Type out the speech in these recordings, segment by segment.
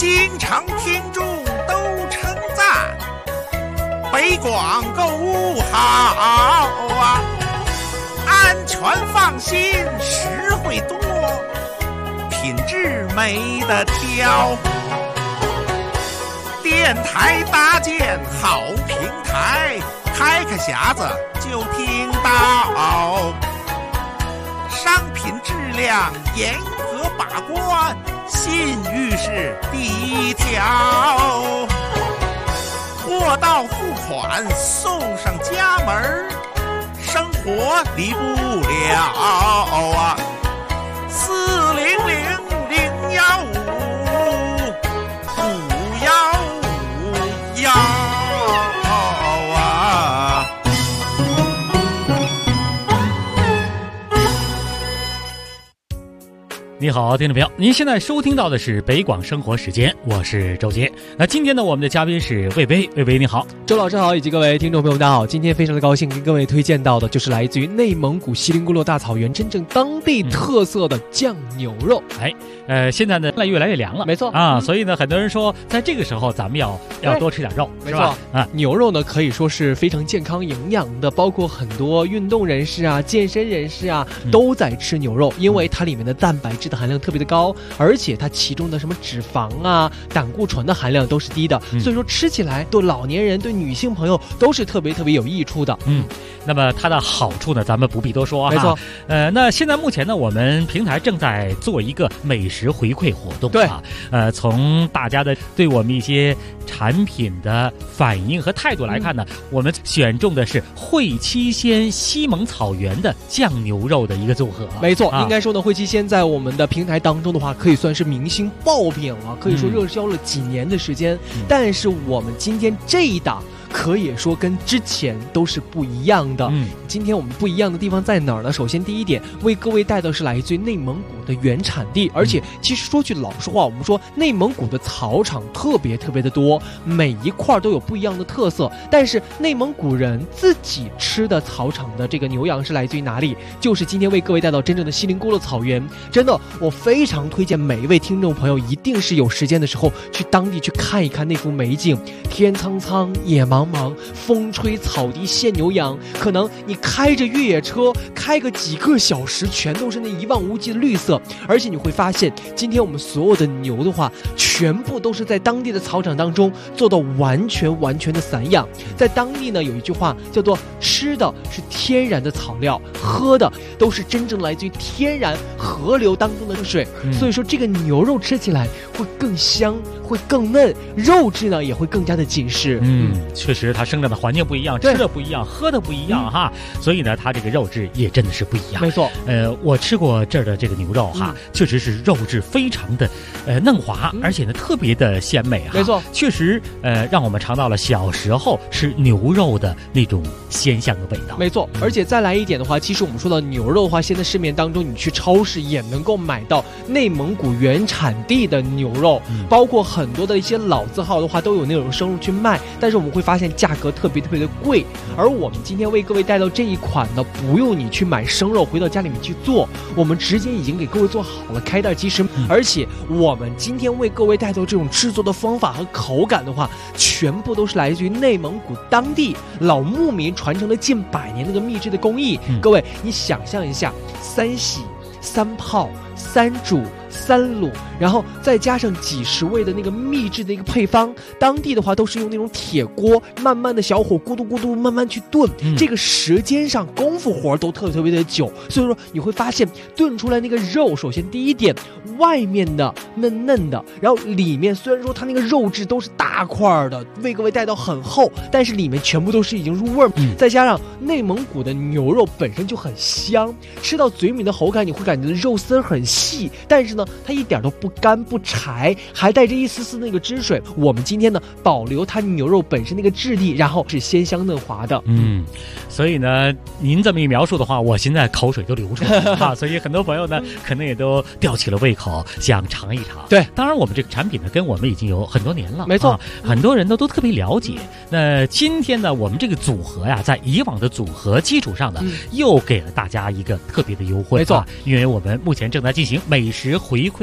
经常听众都称赞，北广购物好啊，安全放心，实惠多，品质没得挑。电台搭建好平台，开个匣子就听到，商品质量严格把关，信誉是第一条。货到付款送上家门，生活离不了啊！400-015-515啊！ 你好，听众朋友，您现在收听到的是北广生活时间，我是周杰。那今天呢，我们的嘉宾是魏巍，魏巍你好， 周老师好，以及各位听众朋友大家好。今天非常的高兴跟各位推荐到的就是来自于内蒙古锡林郭勒大草原真正当地特色的酱牛肉。 现在呢越来越凉了， 没错啊，所以呢很多人说在这个时候咱们要多吃点肉， 没错啊。牛肉呢可以说是非常健康营养的，包括很多运动人士啊、健身人士啊都在吃牛肉，因为它里面的蛋白质的含量特别的高，而且它其中的什么脂肪啊、胆固醇的含量都是低的，所以说吃起来对老年人、对女性朋友都是特别有益处的。 那么它的好处呢，咱们不必多说啊。 没错。 那现在目前呢，我们平台正在做一个美食回馈活动。 对啊。从大家的对我们一些产品的反应和态度来看呢，我们选中的是会七鲜西蒙草原的酱牛肉的一个组合。 没错，应该说呢，会七鲜在我们的平台当中的话，可以算是明星爆品了，可以说热销了几年的时间。但是我们今天这一档可以说跟之前都是不一样的。今天我们不一样的地方在哪儿呢？首先第一点，为各位带的是来自于内蒙古的原产地，而且其实说句老实话，我们说内蒙古的草场特别的多，每一块都有不一样的特色。但是内蒙古人自己吃的草场的这个牛羊是来自于哪里？就是今天为各位带到真正的锡林郭勒草原。真的，我非常推荐每一位听众朋友一定是有时间的时候去当地去看一看那幅美景，天苍苍，野茫茫，风吹草低见牛羊，可能你开着越野车开个几个小时，全都是那一望无际的绿色。而且你会发现，今天我们所有的牛的话，全部都是在当地的草场当中做到完全的散养。在当地呢，有一句话叫做吃的是天然的草料，喝的都是真正来自于天然河流当中的水。所以说这个牛肉吃起来会更香，会更嫩，肉质呢也会更加的紧实。 确实它生长的环境不一样，吃的不一样，喝的不一样哈，所以呢它这个肉质也真的是不一样。 没错。 我吃过这儿的这个牛肉哈，确实是肉质非常的嫩滑，而且呢特别的鲜美哈。 没错。 确实让我们尝到了小时候吃牛肉的那种鲜香的味道。 没错。而且再来一点的话，其实我们说到牛肉的话，现在市面当中你去超市也能够买到内蒙古原产地的牛肉，包括很多的一些老字号的话都有那种生肉去卖，但是我们会发现价格特别的贵。而我们今天为各位带到这一款呢，不用你去买生肉回到家里面去做，我们直接已经给各位做好了，开袋即食。而且我们今天为各位带到这种制作的方法和口感的话，全部都是来自于内蒙古当地老牧民传承了近100年那个秘制的工艺。各位你想象一下，3洗3泡3煮3卤，然后再加上几十味的那个秘制的一个配方，当地的话都是用那种铁锅，慢慢的小火咕嘟咕嘟慢慢去炖，这个时间上功夫活都特别的久。所以说你会发现炖出来那个肉，首先第一点，外面的嫩的，然后里面虽然说它那个肉质都是大块的，为各位带到很厚，但是里面全部都是已经入味儿。再加上内蒙古的牛肉本身就很香，吃到嘴里面的口感你会感觉肉丝很细，但是呢它一点都不干不柴，还带着一丝丝那个汁水。我们今天呢保留它牛肉本身那个质地，然后是鲜香嫩滑的。 所以呢您这么一描述的话，我现在口水都流出来了啊！所以很多朋友呢可能也都吊起了胃口，想尝一尝。 对， 当然我们这个产品呢跟我们已经有很多年了， 没错， 很多人都特别了解。那今天呢我们这个组合呀，在以往的组合基础上呢，又给了大家一个特别的优惠。 没错， 因为我们目前正在进行美食回馈的活动，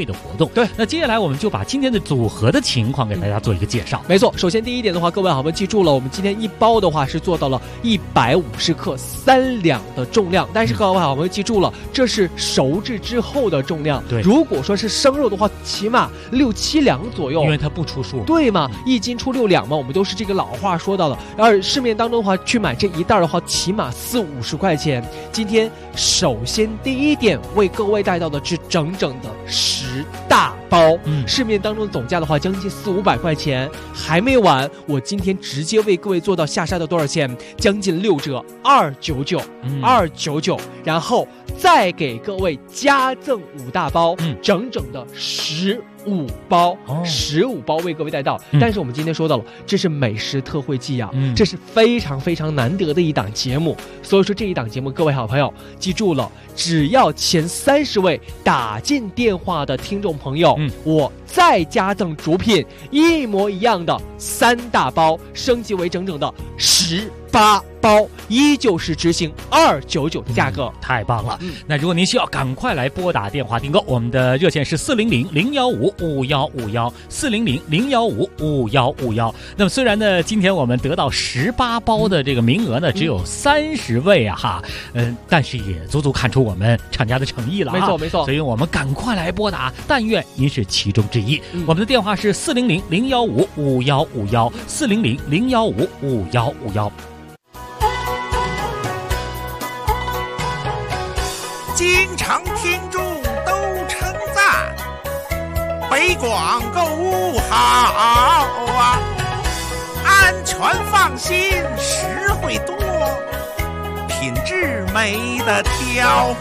对， 那接下来我们就把今天的组合的情况给大家做一个介绍。 没错，首先第一点的话，各位好朋友记住了，我们今天一包的话是做到了150克3两的重量，但是各位好朋友记住了，这是熟制之后的重量。 对， 如果说是生肉的话，起码6、7两左右， 因为它不出数， 对嘛，1斤出6两嘛，我们都是这个老话说到的。而市面当中的话，去买这一袋的话，起码40、50块钱。今天首先第一点为各位带到的是整整的10大包，市面当中的总价的话将近400、500块钱。还没完，我今天直接为各位做到下杀到多少钱？将近6折，299，299，然后再给各位加赠5大包，整整的15包，15包为各位带到。但是我们今天说到了，这是美食特惠季啊，这是非常非常难得的一档节目，所以说这一档节目，各位好朋友记住了，只要前30位打进电话的听众朋友，我再加赠主品一模一样的3大包，升级为整整的18包，依旧是执行299的价格， 太棒了。那如果您需要，赶快来拨打电话订购，我们的热线是400-015-5151，400-015-5151。那么虽然呢，今天我们得到18包的这个名额呢，只有30位啊哈，但是也足足看出我们厂家的诚意了。 没错没错， 所以我们赶快来拨打，但愿您是其中之一。我们的电话是400-015-5151，400-015-5151。 经常听众都称赞北广购物好啊，安全放心，实惠多，品质没得挑。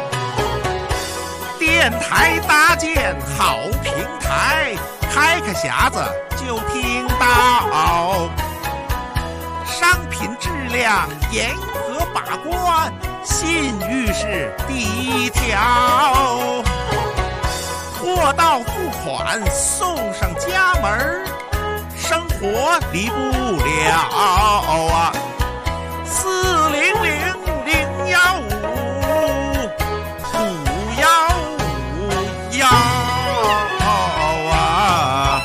电台搭建好平台，开个匣子就听到，商品质量严格把关，信誉是第一条，货到付款送上家门，生活离不了啊！400-015-5151啊！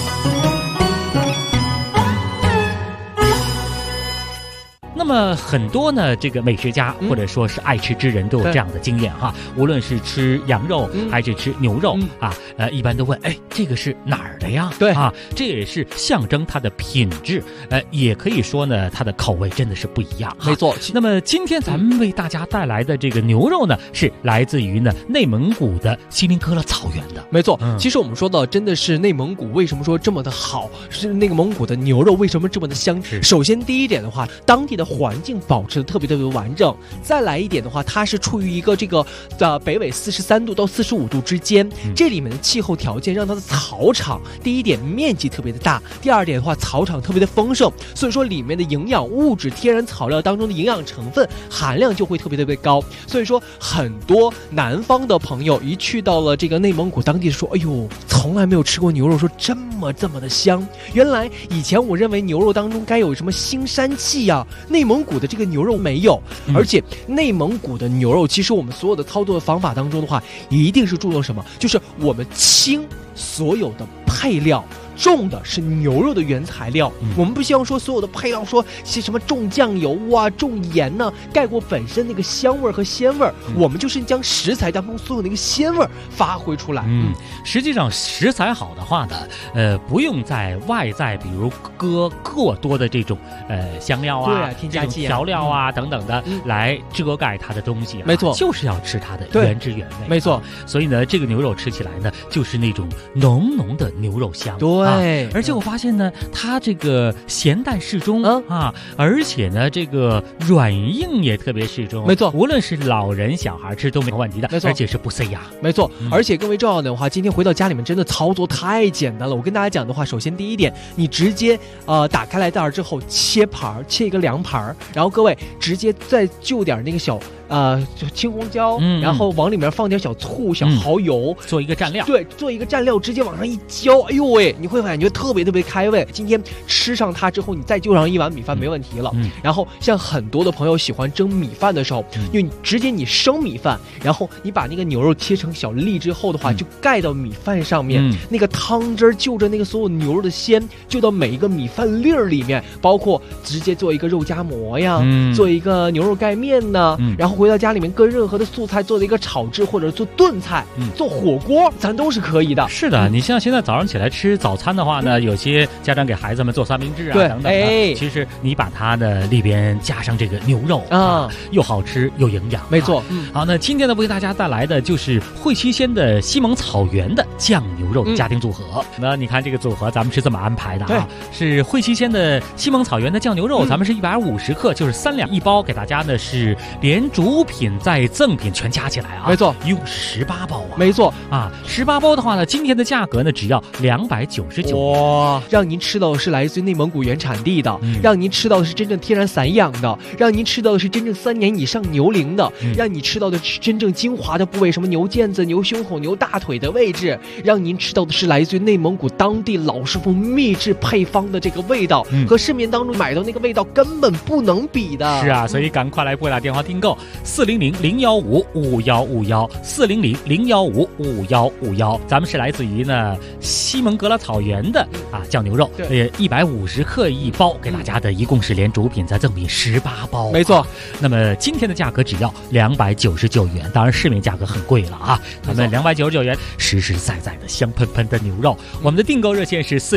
那么很多呢，这个美食家或者说是爱吃之人都有这样的经验哈，无论是吃羊肉还是吃牛肉啊，一般都问，哎，这个是哪儿的呀？ 对啊，这也是象征它的品质，也可以说呢，它的口味真的是不一样。 没错。 那么今天咱们为大家带来的这个牛肉呢，是来自于呢内蒙古的锡林科勒草原的。 没错，其实我们说到真的是内蒙古为什么说这么的好，是那个蒙古的牛肉为什么这么的香？首先第一点的话，当地的环境保持的特别特别完整，再来一点的话，它是处于一个这个北纬43度到45度之间，这里面的气候条件让它的草场第一点面积特别的大，第二点的话草场特别的丰盛，所以说里面的营养物质、天然草料当中的营养成分含量就会特别特别高，所以说很多南方的朋友一去到了这个内蒙古当地说，哎呦，从来没有吃过牛肉，说这么的香。原来以前我认为牛肉当中该有什么腥膻气呀，内蒙古的这个牛肉没有，而且内蒙古的牛肉，其实我们所有的操作的方法当中的话，一定是注重什么？就是我们清所有的配料。重的是牛肉的原材料，我们不希望说所有的配料说是什么重酱油啊、重盐呢，盖过本身那个香味和鲜味，我们就是将食材当中所有那个鲜味发挥出来。 实际上食材好的话呢，不用在外在比如搁过多的这种香料啊、 添加剂、 调料啊等等的来遮盖它的东西， 没错， 就是要吃它的原汁原味。 没错， 所以呢，这个牛肉吃起来呢，就是那种浓浓的牛肉香。 对。 而且我发现呢，它这个咸淡适中而且呢，这个软硬也特别适中。 没错， 无论是老人小孩吃都没有问题的， 没错， 而且是不塞牙。 没错，而且更为重要的话，今天回到家里面真的操作太简单了。我跟大家讲的话，首先第一点，你直接打开来袋之后切盘，切一个凉盘，然后各位直接再就点那个小就青红椒， 然后往里面放点小醋、小蚝油， 做一个蘸料。 对，做一个蘸料，直接往上一浇，哎呦喂，你会感觉特别特别开胃。今天吃上它之后，你再就上一碗米饭没问题了。然后像很多的朋友喜欢蒸米饭的时候，因为直接你生米饭，然后你把那个牛肉切成小粒之后的话，就盖到米饭上面，那个汤汁就着那个所有牛肉的鲜，就到每一个米饭粒儿里面，包括直接做一个肉夹馍呀，做一个牛肉盖面呢，然后回到家里面跟任何的素菜做的一个炒制或者做炖菜，做火锅，咱都是可以的。 是的，你像现在早上起来吃早餐的话呢，有些家长给孩子们做三明治啊等等的，其实你把它的里边加上这个牛肉啊，又好吃又营养。 没错。 好，那今天呢为大家带来的就是汇七鲜的西蒙草原的酱牛肉的家庭组合。那你看这个组合咱们是这么安排的啊，是汇七鲜的西蒙草原的酱牛肉，咱们是150克，就是3两1包，给大家呢是连主品再赠品全加起来啊， 没错， 一共18包啊， 没错啊，18包的话呢，今天的价格呢只要299元， 哇，让您吃到的是来自内蒙古原产地的，让您吃到的是真正天然散养的，让您吃到的是真正3年以上牛龄的，让你吃到的是真正精华的部位，什么牛腱子、牛胸口、牛大腿的位置，让您吃到的是来自于内蒙古当地老师傅秘制配方的这个味道，和市面当中买到那个味道根本不能比的。 是啊，所以赶快来拨打电话订购400-015-5151，400-015-5151，咱们是来自于呢西蒙格拉草原的酱牛肉，150克1包，给大家的一共是连主品再赠品18包， 没错。 那么今天的价格只要299元，当然市面价格很贵了啊，咱们299元实实在在的香喷喷的牛肉。我们的订购热线是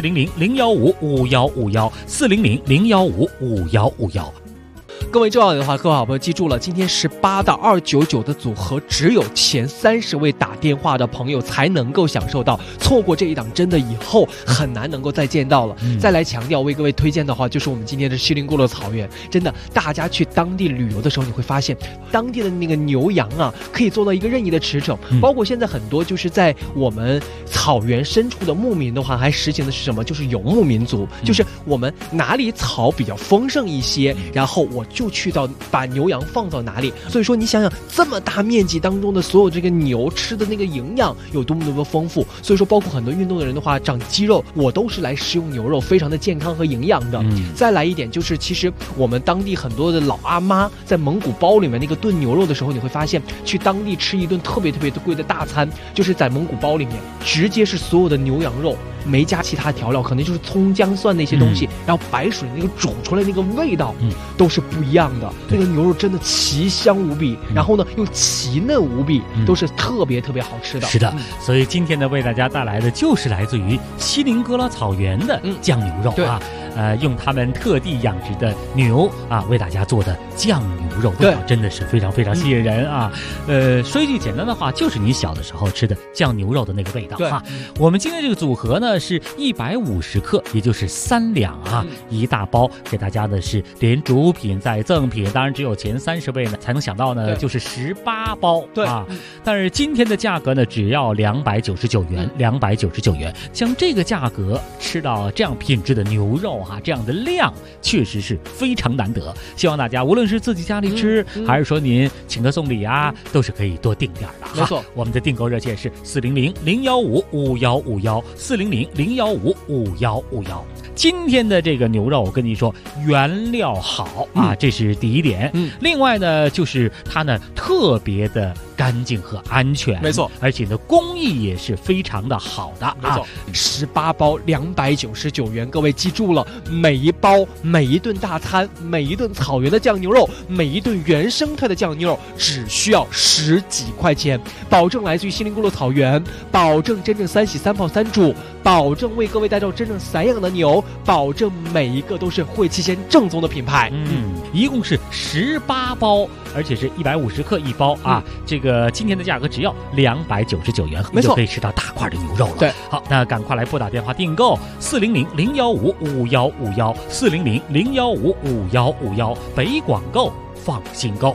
400-015-5151，400-015-5151。 各位重要的话，各位好朋友记住了，今天18到299的组合，只有前30位打电话的朋友才能够享受到，错过这一档真的以后很难能够再见到了。再来强调为各位推荐的话，就是我们今天的锡林郭勒草原，真的大家去当地旅游的时候，你会发现当地的那个牛羊啊，可以做到一个任意的驰骋，包括现在很多就是在我们草原深处的牧民的话，还实行的是什么？就是游牧民族，就是我们哪里草比较丰盛一些，然后我就去到把牛羊放到哪里。所以说你想想这么大面积当中的所有这个牛吃的那个营养有多么多么丰富，所以说包括很多运动的人的话长肌肉，我都是来食用牛肉，非常的健康和营养的。再来一点就是其实我们当地很多的老阿妈在蒙古包里面那个炖牛肉的时候，你会发现去当地吃一顿特别特别的贵的大餐，就是在蒙古包里面直接是所有的牛羊肉没加其他调料，可能就是葱姜蒜那些东西，然后白水那个煮出来那个味道都是不一样的。那个牛肉真的奇香无比，然后呢又奇嫩无比，都是特别特别好吃的。 是的，所以今天呢为大家带来的就是来自于锡林郭勒草原的酱牛肉啊，用他们特地养殖的牛啊为大家做的酱牛肉，味道真的是非常非常吸引人啊。说一句简单的话，就是你小的时候吃的酱牛肉的那个味道啊。我们今天这个组合呢是150克，也就是3两啊，一大包，给大家的是连主品再赠品，当然只有前30位呢才能想到呢，就是18包啊。但是今天的价格呢只要299元，299元。像这个价格吃到这样品质的牛肉啊，这样的量确实是非常难得。希望大家无论是自己家里吃，还是说您请客送礼啊，都是可以多订点的。 没错， 我们的订购热线是400-015-5151，400-015-5151。今天的这个牛肉，我跟你说，原料好啊，这是第一点。另外呢，就是它呢特别的干净和安全， 没错， 而且呢工艺也是非常的好的， 没错。18包299元，各位记住了，每一包每一顿大餐，每一顿草原的酱牛肉，每一顿原生态的酱牛肉，只需要10几块钱，保证来自于锡林郭勒草原，保证真正3洗3泡3煮，保证为各位带到真正散养的牛，保证每一个都是汇七鲜正宗的品牌。 一共是18包，而且是150克1包啊。这个今天的价格只要299元， 没错， 就可以吃到大块的牛肉了。 对， 好，那赶快来拨打电话订购400-015-5151，400-015-5151，北广购放心购。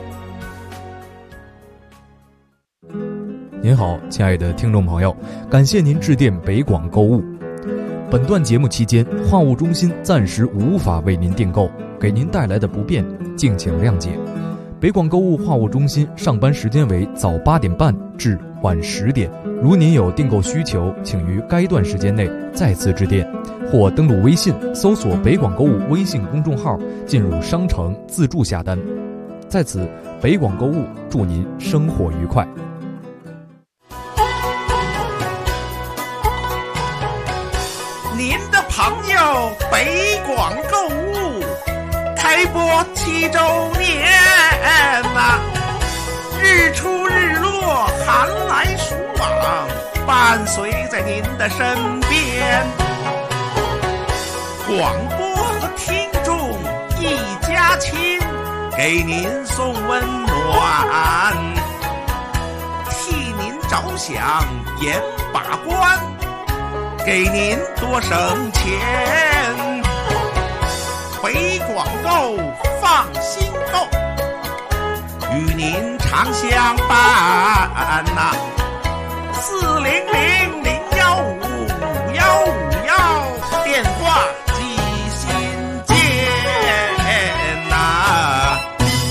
您好，亲爱的听众朋友，感谢您致电北广购物。本段节目期间，话务中心暂时无法为您订购，给您带来的不便，敬请谅解。 北广购物话务中心上班时间为早8点半至晚10点。如您有订购需求，请于该段时间内再次致电，或登录微信搜索北广购物微信公众号，进入商城自助下单。在此，北广购物祝您生活愉快。 您的朋友北广购物开播7周年呐，日出日落，寒来暑往，伴随在您的身边。广播和听众一家亲，给您送温暖，替您着想严把关，给您多省钱。北广购放心购，与您常相伴呐。400-015-515电话记心间呐。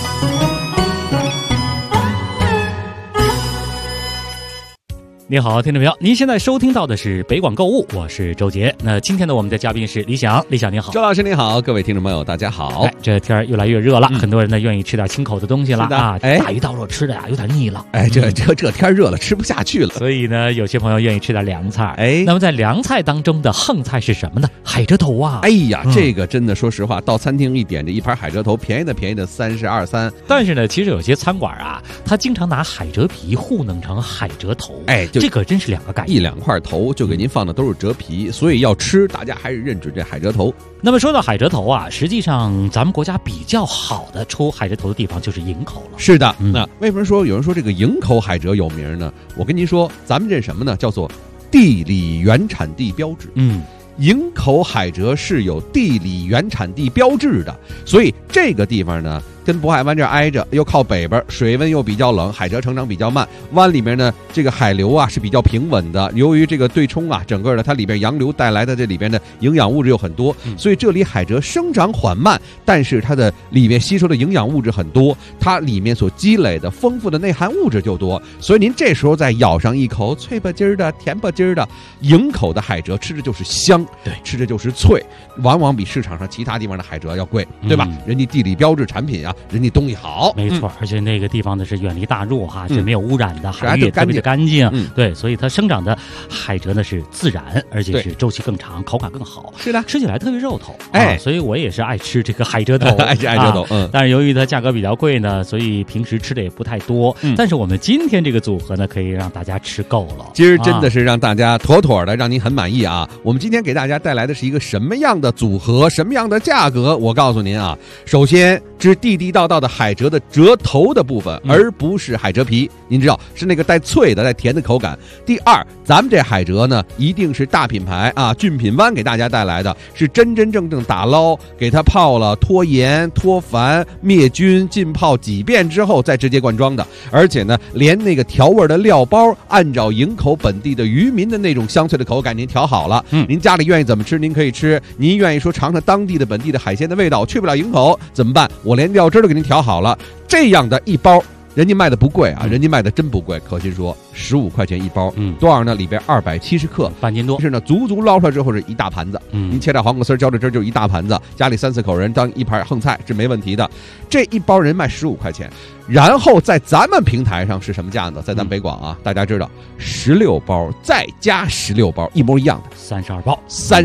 你好，听众朋友，您现在收听到的是北广购物，我是周杰。那今天呢，我们的嘉宾是李想，李想你好。 周老师你好，各位听众朋友大家好。 这天越来越热了，很多人呢愿意吃点清口的东西了啊。大鱼大肉吃的呀有点腻了。 这天热了，吃不下去了。 所以呢，有些朋友愿意吃点凉菜。那么在凉菜当中的横菜是什么呢？海蜇头啊。 哎呀，这个真的说实话，到餐厅一点这一盘海蜇头，便宜的32、3。 但是呢，其实有些餐馆啊，他经常拿海蜇皮糊弄成海蜇头。这个真是两个概念。 1-2块头就给您放的都是蜇皮，所以要吃，大家还是认准这海蜇头。 那么说到海蜇头啊，实际上咱们国家比较好的出海蜇头的地方就是营口了。 是的，那为什么说有人说这个营口海蜇有名呢？我跟您说，咱们这什么呢？叫做地理原产地标志。营口海蜇是有地理原产地标志的，所以这个地方呢，跟渤海湾这挨着，又靠北边，水温又比较冷，海蜇成长比较慢。湾里面呢，这个海流啊是比较平稳的，由于这个对冲啊，整个的它里边洋流带来的这里边的营养物质有很多，所以这里海蜇生长缓慢，但是它的里面吸收的营养物质很多，它里面所积累的丰富的内含物质就多，所以您这时候再咬上一口脆吧唧儿的、甜吧唧儿的营口的海蜇，吃着就是香， 对， 吃着就是脆，往往比市场上其他地方的海蜇要贵，对吧？人家地理标志产品啊，人家东西好， 没错，而且那个地方呢是远离大陆哈，是没有污染的，海域也特别的干净，对，所以它生长的海蜇呢是自然，而且是周期更长，口感更好， 是的， 吃起来特别肉头，所以我也是爱吃这个海蜇头， 爱吃海蜇头， 但是由于它价格比较贵呢，所以平时吃的也不太多，但是我们今天这个组合呢，可以让大家吃够了， 今儿真的是让大家妥妥的，让您很满意啊！我们今天给大家带来的是一个什么样的组合，什么样的价格？我告诉您啊，首先是地地道道的海蜇的蜇头的部分，而不是海蜇皮，您知道是那个带脆的、带甜的口感。第二，咱们这海蜇呢，一定是大品牌啊，俊品湾给大家带来的是真真正正打捞，给它泡了、脱盐、脱烦、灭菌、浸泡几遍之后再直接灌装的，而且呢，连那个调味的料包，按照营口本地的渔民的那种香脆的口感，您调好了。您家里愿意怎么吃，您可以吃。您愿意说尝尝当地的本地的海鲜的味道，去不了营口怎么办？我连料汁都给您调好了。这样的一包，人家卖的不贵啊，人家卖的真不贵。可心说15块钱一包，多少呢？里边270克， 半斤多。 是呢，足足捞出来之后是一大盘子。您切点黄瓜丝，浇着汁，就一大盘子，家里3、4口人当一盘横菜是没问题的。这一包人卖15块钱。然后在咱们平台上是什么价呢？在咱北广啊，大家知道16包再加16包，一模一样的 32包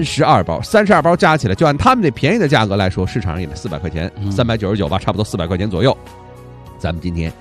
，32包加起来，就按他们这便宜的价格来说，市场上也得400块钱，399吧，差不多400块钱左右。咱们今天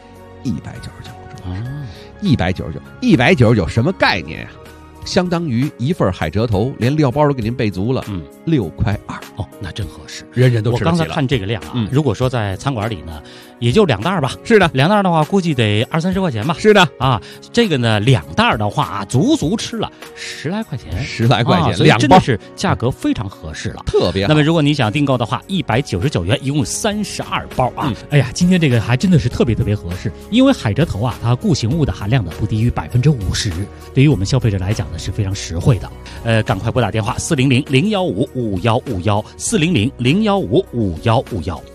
199，199什么概念呀？相当于一份海蜇头，连料包都给您备足了，6.2块哦，那真合适， 人人都吃得起了。 我刚才看这个量啊，如果说在餐馆里呢，也就2袋吧。 是的 ，2袋的话，估计得20-30块钱吧。 是的啊，这个呢，2袋的话啊，足足吃了10来块钱 ，10来块钱， 所以真的是价格非常合适了， 特别好。 那么如果你想订购的话，199元，一共32包啊。哎呀，今天这个还真的是特别合适，因为海蜇头啊，它固形物的含量呢不低于50%，对于我们消费者来讲呢是非常实惠的。赶快拨打电话400-015-5151，400-015-5151。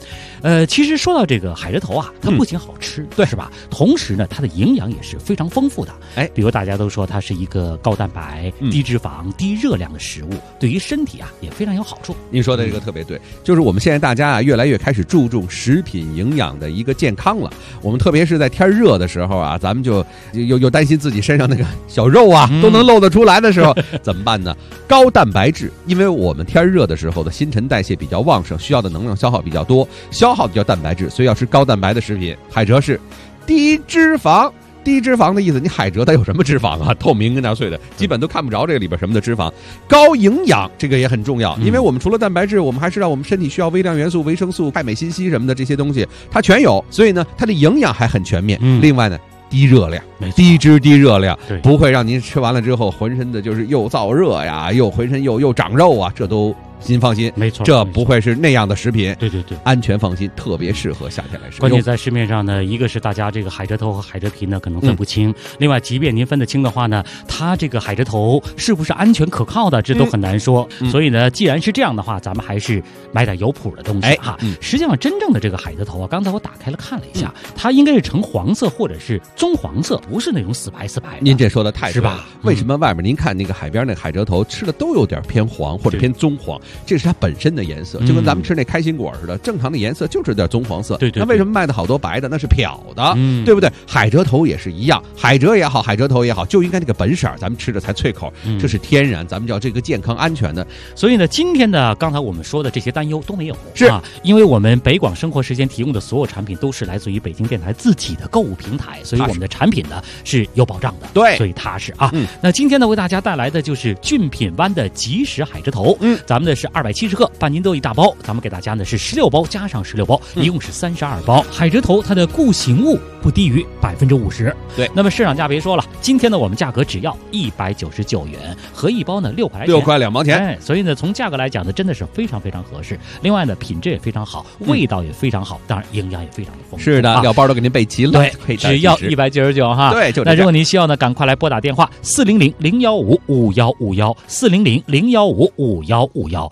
其实说到这个海蜇头啊，它不仅好吃， 对， 是吧？同时呢，它的营养也是非常丰富的。 哎， 比如大家都说它是一个高蛋白、低脂肪、低热量的食物，对于身体啊也非常有好处。 您说的这个特别对，就是我们现在大家啊越来越开始注重食品营养的一个健康了。我们特别是在天热的时候啊，咱们就又担心自己身上那个小肉啊都能露得出来的时候，怎么办呢？高蛋白质，因为我们天热的时候的新陈代谢比较旺盛，需要的能量消耗比较多，消耗的叫蛋白质，所以要吃高蛋白的食品。海蜇是低脂肪。低脂肪的意思，你海蜇它有什么脂肪啊？透明跟那碎的，基本都看不着这个里边什么的脂肪。高营养这个也很重要，因为我们除了蛋白质，我们还知道我们身体需要微量元素、维生素、钙、镁、锌、硒什么的这些东西，它全有，所以呢，它的营养还很全面。另外呢，低热量，低脂低热量，不会让您吃完了之后浑身的就是又燥热呀，又浑身又长肉啊，这都您放心， 没错， 这不会是那样的食品。 对， 安全放心，特别适合夏天来食用。 关键在市面上呢，一个是大家这个海蜇头和海蜇皮呢可能分不清，另外即便您分得清的话呢，它这个海蜇头是不是安全可靠的，这都很难说。所以呢，既然是这样的话，咱们还是买点有谱的东西哈。实际上真正的这个海蜇头啊，刚才我打开了看了一下，它应该是呈黄色或者是棕黄色，不是那种死白的。 您这说的太对了， 是吧？ 为什么外面您看那个海边那海蜇头吃的都有点偏黄或者偏棕黄？这是它本身的颜色，就跟咱们吃那开心果似的，正常的颜色就是有点棕黄色。 对， 那为什么卖的好多白的？那是漂的，对不对？海蜇头也是一样，海蜇也好，海蜇头也好，就应该那个本色，咱们吃着才脆口，这是天然，咱们叫这个健康安全的。 所以呢，今天的刚才我们说的这些担忧都没有， 是啊，因为我们北广生活时间提供的所有产品都是来自于北京电台自己的购物平台，所以我们的产品呢是有保障的， 对， 所以踏实啊。那今天呢，为大家带来的就是俊品湾的即食海蜇头，咱们的是270克，半斤多一大包，咱们给大家呢是16包加上16包，一共是32包。海蜇头它的固形物不低于50%。对，那么市场价别说了，今天呢我们价格只要199元，合一包呢6块 6块2毛钱。 哎，所以呢从价格来讲呢，真的是非常非常合适。另外呢，品质也非常好，味道也非常好，当然营养也非常的丰富。 是的，料包都给您备齐了， 对，只要199哈。 对，就那如果您需要呢，赶快来拨打电话400-015-5151，400-015-5151。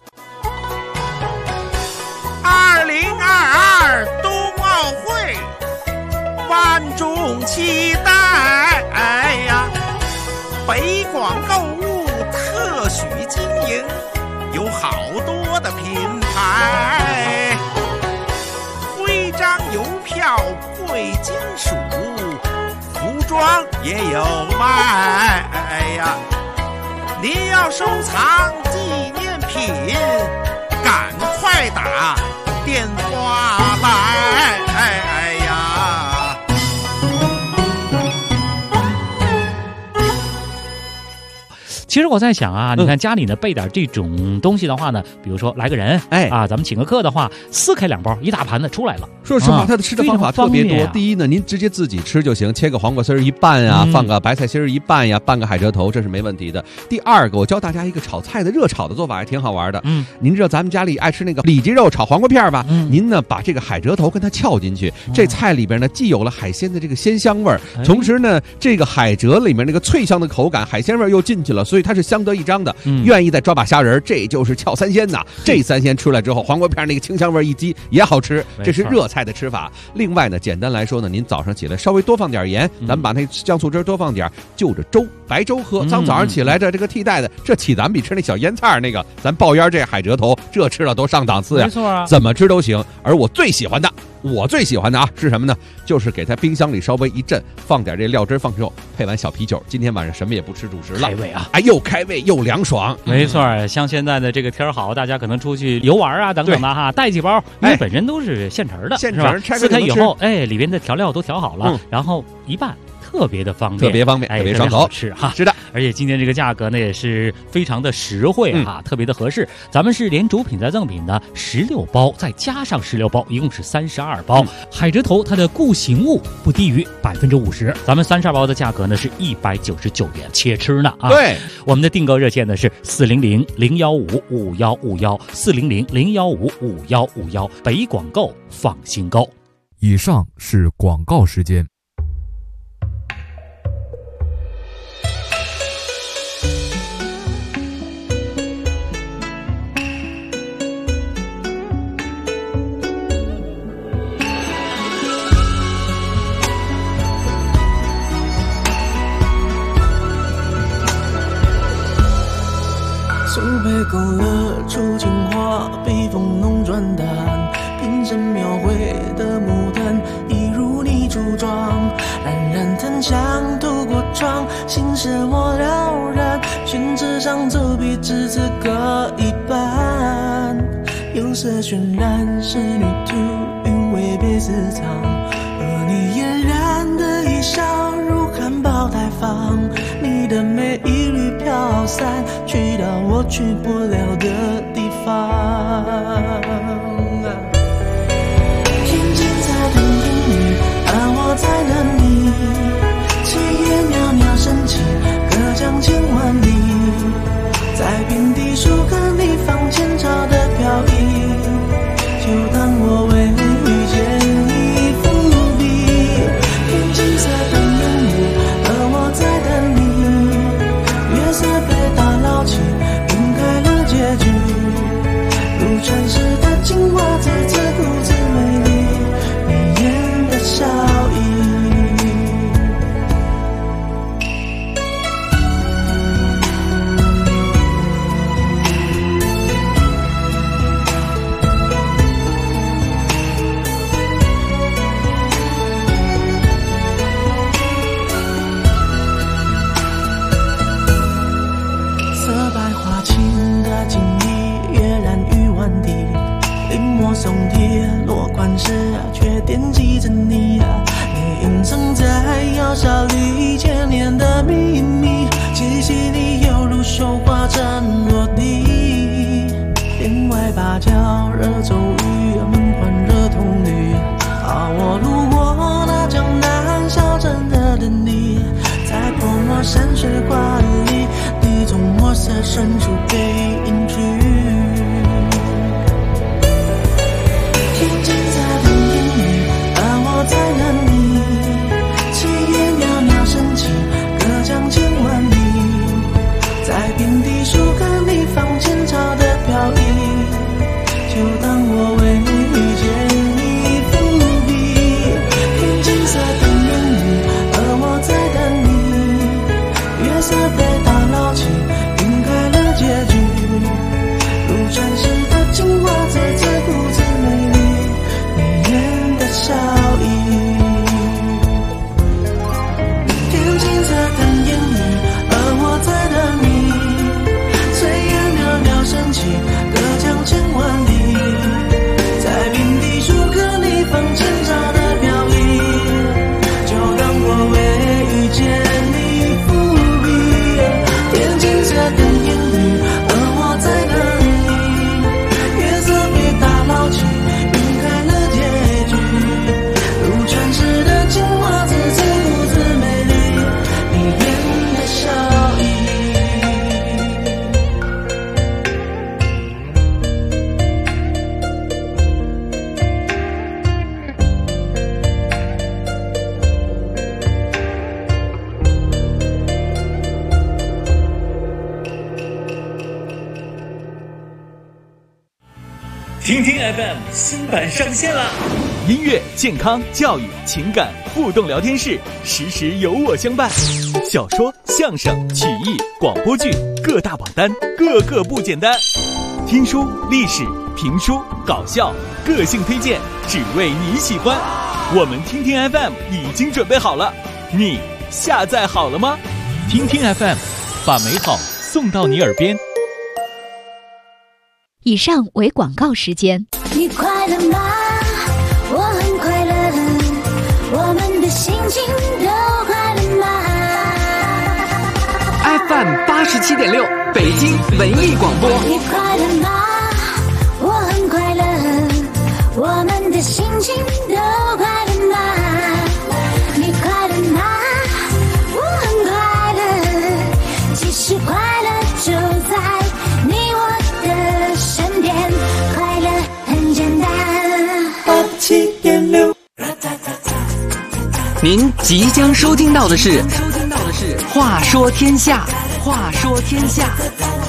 2022冬奥会，万众期待呀！北广购物特许经营，有好多的品牌，徽章邮票贵金属，服装也有卖呀！您要收藏纪念品，赶快打电话来！哎呀， 其实我在想啊，你看家里呢备点这种东西的话呢，比如说来个人，咱们请个客的话，4开2包，一大盘子出来了。 说实话，它的吃的方法特别多。第一呢，您直接自己吃就行，切个黄瓜丝一半啊，放个白菜心一半呀，拌个海蜇头，这是没问题的。第二个，我教大家一个炒菜的热炒的做法，还挺好玩的。您知道咱们家里爱吃那个里脊肉炒黄瓜片吧？您呢把这个海蜇头跟它翘进去，这菜里边呢既有了海鲜的这个鲜香味儿，同时呢这个海蜇里面那个脆香的口感，海鲜味又进去了，所以它是相得益彰的。愿意再抓把虾仁，这就是翘三鲜呐。这三鲜出来之后，黄瓜片那个清香味一激也好吃，这是热菜的吃法。另外呢，简单来说呢，您早上起来稍微多放点盐，咱们把那酱醋汁多放点，就着粥白粥喝。早上起来这个替代的，这起咱们比吃那小腌菜那个，咱爆烟这海蜇头，这吃了都上档次呀。 没错啊， 怎么吃都行。而我最喜欢的啊是什么呢？就是给它冰箱里稍微一震，放点这料汁放之后，配完小啤酒，今天晚上什么也不吃主食了， 开胃啊！ 又开胃又凉爽。 没错，像现在的这个天好，大家可能出去游玩啊等等的哈，带几包，因为本身都是现成的， 现成撕开以后，里边的调料都调好了，然后一拌。特别方便，特别上头吃哈。 是的， 而且今天这个价格呢也是非常的实惠哈，特别的合适。咱们是连主品再赠品的16包，再加上16包，一共是32包。海蜇头它的固形物不低于50%，咱们32包的价格呢是199元，且吃呢啊。 对， 我们的订购热线呢是400-015-5151，400-015-5151，北广购放心购。 以上是广告时间。 苏培勾勒出情话，笔锋浓转淡，平生描绘的牡丹，一如你柱状，冉冉檀香透过窗，心事我了然，宣纸上走笔至此各一半，釉色渲染仕女图，韵味被私藏，而你嫣然的一笑如含苞待放，你的美一缕飘散，去到我去不了的地方。天尽在等烟雨，而我在等你，炊烟袅袅升起，隔江千万里，在平地树根里放前朝的飘逸，就当我为遇见你伏笔。天金色等烟雨，而我在等你，月色被打捞起，晕开了结局，如传世的精华字字故自美丽，你眼的笑意。松铁落款时却惦记着你，你隐藏在窑烧里千年的秘密，气息里犹如绣花针落地，天外芭蕉惹骤雨，门环惹铜绿，我路过那江南小镇的等你，在泼墨山水画里，你从墨色深处被隐去。天尽在等烟雨，而我在等你，炊烟袅袅升起，隔江千万里，在平地树根里放前朝的飘逸，就当我为遇见你伏笔。天尽在等烟雨，而我在等你，月色被打捞起，晕开了结局，如传世的精华字字故自美丽，笑意。天尽在等烟雨，而我在等你，炊烟袅袅升起，隔江千万里，在平地树根里放前朝的飘逸，就当我为遇见你伏笔。天尽在等烟雨，而我在等你，月色被打捞起，晕开了结局，如传世的精华字字故自美丽，你眼的笑意。 听听 FM 新版上线啦！ 音乐、健康、教育、情感互动聊天室，时时有我相伴。小说、相声、曲艺、广播剧各大榜单，个个不简单。听书、历史、评书、搞笑，个性推荐，只为你喜欢。我们听听 FM 已经准备好了，你下载好了吗？听听 FM， 把美好送到你耳边。 以上为广告时间。 你快乐吗？我很快乐，我们的心情都快乐吗？ FM 87.6北京文艺广播。 你快乐吗？我很快乐，我们的心情都快乐吗？你快乐吗？我很快乐，其实快乐就在你我的身边，快乐很简单。87.6， 您即将收听到的是《话说天下》，话说天下。